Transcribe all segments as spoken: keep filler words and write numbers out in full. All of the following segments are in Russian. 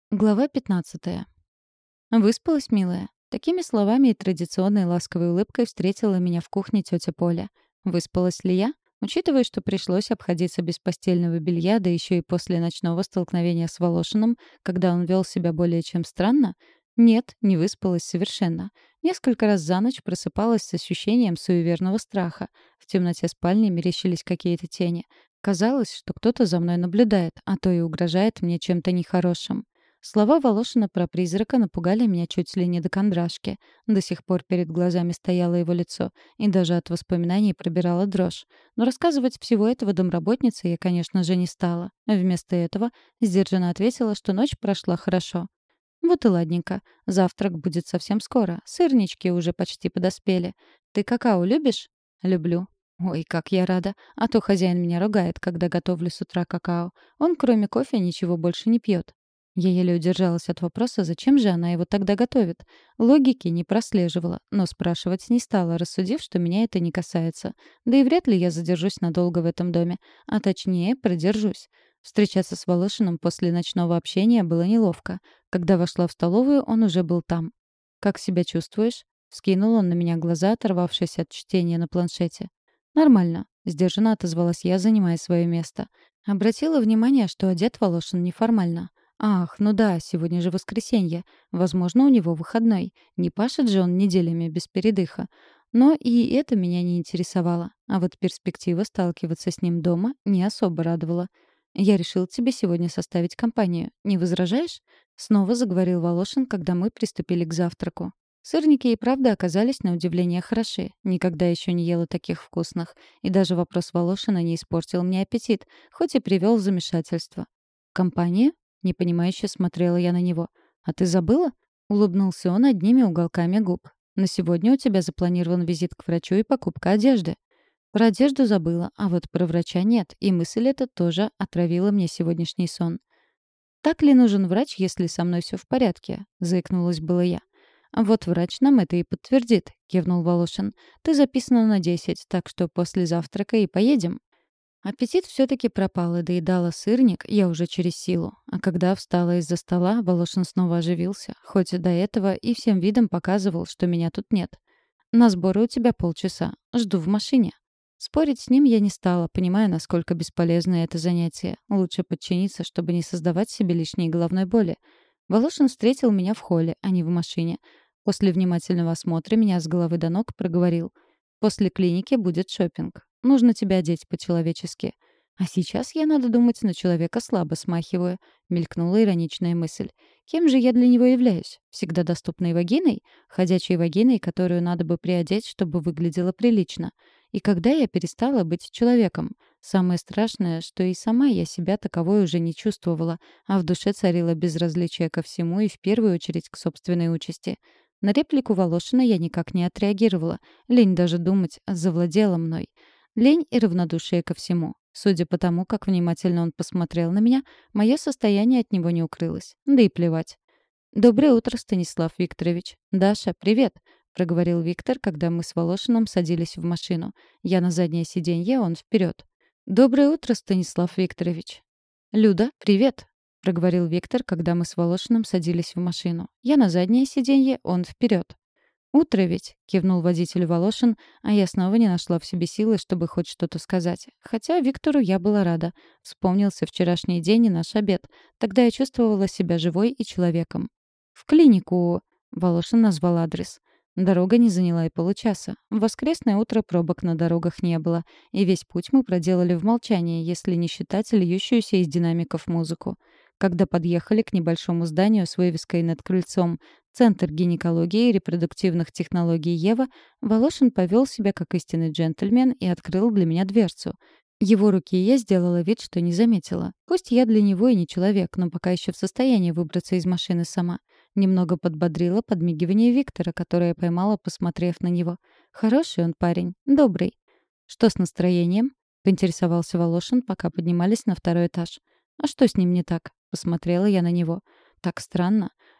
Глава пятнадцатая. «Выспалась, милая?» Такими словами и традиционной ласковой улыбкой встретила меня в кухне тетя Поля. Выспалась ли я? Учитывая, что пришлось обходиться без постельного белья, да еще и после ночного столкновения с Волошиным, когда он вел себя более чем странно? Нет, не выспалась совершенно. Несколько раз за ночь просыпалась с ощущением суеверного страха. В темноте спальни мерещились какие-то тени. Казалось, что кто-то за мной наблюдает, а то и угрожает мне чем-то нехорошим. Слова Волошина про призрака напугали меня чуть ли не до кондрашки. До сих пор перед глазами стояло его лицо, и даже от воспоминаний пробирала дрожь. Но рассказывать всего этого домработнице я, конечно же, не стала. Вместо этого сдержанно ответила, что ночь прошла хорошо. «Вот и ладненько. Завтрак будет совсем скоро. Сырнички уже почти подоспели. Ты какао любишь?» «Люблю». «Ой, как я рада. А то хозяин меня ругает, когда готовлю с утра какао. Он, кроме кофе, ничего больше не пьет». Я еле удержалась от вопроса, зачем же она его тогда готовит. Логики не прослеживала, но спрашивать не стала, рассудив, что меня это не касается. Да и вряд ли я задержусь надолго в этом доме. А точнее, продержусь. Встречаться с Волошиным после ночного общения было неловко. Когда вошла в столовую, он уже был там. «Как себя чувствуешь?» — вскинул он на меня глаза, оторвавшись от чтения на планшете. «Нормально», — сдержанно отозвалась я, занимая свое место. Обратила внимание, что одет Волошин неформально. Ах, ну да, сегодня же воскресенье. Возможно, у него выходной. Не пашет же он неделями без передыха. Но и это меня не интересовало. А вот перспектива сталкиваться с ним дома не особо радовала. «Я решил тебе сегодня составить компанию. Не возражаешь?» Снова заговорил Волошин, когда мы приступили к завтраку. Сырники и правда оказались на удивление хороши. Никогда еще не ела таких вкусных. И даже вопрос Волошина не испортил мне аппетит, хоть и привел в замешательство. «Компания?» Непонимающе смотрела я на него. «А ты забыла?» — улыбнулся он одними уголками губ. «На сегодня у тебя запланирован визит к врачу и покупка одежды». Про одежду забыла, а вот про врача нет, и мысль эта тоже отравила мне сегодняшний сон. «Так ли нужен врач, если со мной все в порядке?» — заикнулась было я. «А вот врач нам это и подтвердит», — кивнул Волошин. «Ты записана на десять, так что после завтрака и поедем». Аппетит все-таки пропал, и доедала сырник я уже через силу. А когда встала из-за стола, Волошин снова оживился, хоть до этого и всем видом показывал, что меня тут нет. «На сборы у тебя полчаса. Жду в машине». Спорить с ним я не стала, понимая, насколько бесполезно это занятие. Лучше подчиниться, чтобы не создавать себе лишней головной боли. Волошин встретил меня в холле, а не в машине. После внимательного осмотра меня с головы до ног проговорил. «После клиники будет шопинг. Нужно тебя одеть по-человечески». «А сейчас я, надо думать, на человека слабо смахиваю», — мелькнула ироничная мысль. «Кем же я для него являюсь? Всегда доступной вагиной? Ходячей вагиной, которую надо бы приодеть, чтобы выглядела прилично? И когда я перестала быть человеком? Самое страшное, что и сама я себя таковой уже не чувствовала, а в душе царило безразличие ко всему и в первую очередь к собственной участи». На реплику Волошина я никак не отреагировала. Лень даже думать завладела мной. Лень и равнодушие ко всему. Судя по тому, как внимательно он посмотрел на меня, мое состояние от него не укрылось. Да и плевать. «Доброе утро, Станислав Викторович». «Даша, привет», — проговорил Виктор, когда мы с Волошиным садились в машину. Я на заднее сиденье, он вперед. «Доброе утро, Станислав Викторович». «Люда, привет», — проговорил Виктор, когда мы с Волошиным садились в машину. Я на заднее сиденье, он вперед. «Утро ведь», — кивнул водитель Волошин, а я снова не нашла в себе силы, чтобы хоть что-то сказать. Хотя Виктору я была рада. Вспомнился вчерашний день и наш обед. Тогда я чувствовала себя живой и человеком. «В клинику», — Волошин назвал адрес. Дорога не заняла и получаса. В воскресное утро пробок на дорогах не было, и весь путь мы проделали в молчании, если не считать льющуюся из динамиков музыку. Когда подъехали к небольшому зданию с вывеской над крыльцом «Центр гинекологии и репродуктивных технологий Ева», Волошин повел себя как истинный джентльмен и открыл для меня дверцу. Его руки я сделала вид, что не заметила. Пусть я для него и не человек, но пока еще в состоянии выбраться из машины сама. Немного подбодрила подмигивание Виктора, которое я поймала, посмотрев на него. Хороший он парень, добрый. «Что с настроением?» — поинтересовался Волошин, пока поднимались на второй этаж. «А что с ним не так?» — посмотрела я на него. «Так странно.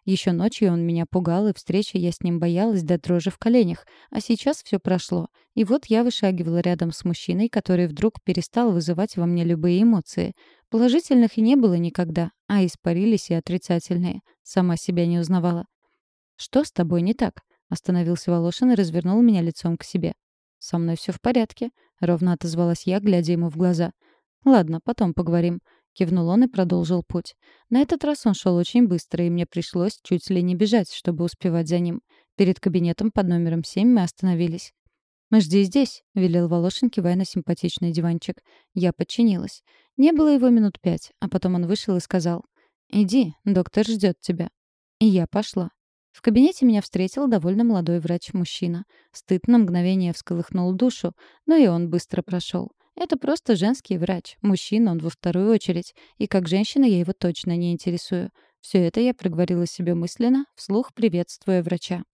Еще ночью он меня пугал, и встречи я с ним боялась до дрожи в коленях. А сейчас все прошло. И вот я вышагивала рядом с мужчиной, который вдруг перестал вызывать во мне любые эмоции. Положительных и не было никогда, а испарились и отрицательные. Сама себя не узнавала. «Что с тобой не так?» — остановился Волошин и развернул меня лицом к себе. «Со мной все в порядке», — ровно отозвалась я, глядя ему в глаза. «Ладно, потом поговорим», — кивнул он и продолжил путь. На этот раз он шел очень быстро, и мне пришлось чуть ли не бежать, чтобы успевать за ним. Перед кабинетом под номером семь мы остановились. «Жди здесь», — велел Волошин, кивая на симпатичный диванчик. Я подчинилась. Не было его минут пять, а потом он вышел и сказал: «Иди, доктор ждет тебя». И я пошла. В кабинете меня встретил довольно молодой врач-мужчина. Стыд на мгновение всколыхнул душу, но и он быстро прошел. Это просто женский врач. Мужчина он во вторую очередь. И как женщина я его точно не интересую. Все это я проговорила себе мысленно, вслух приветствуя врача.